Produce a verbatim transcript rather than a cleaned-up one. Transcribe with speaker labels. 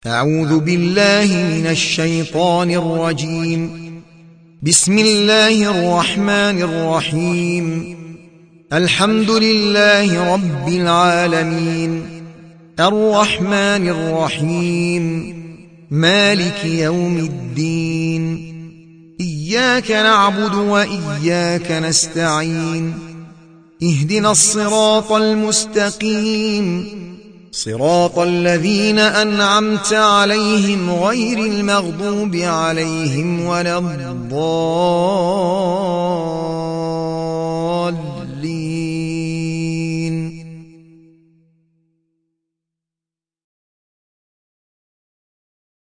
Speaker 1: أعوذ بالله من الشيطان الرجيم. بسم الله الرحمن الرحيم. الحمد لله رب العالمين، الرحمن الرحيم، مالك يوم الدين. إياك نعبد وإياك نستعين. اهدنا الصراط المستقيم، صراط الذين أنعمت عليهم غير المغضوب عليهم ولا الضالين.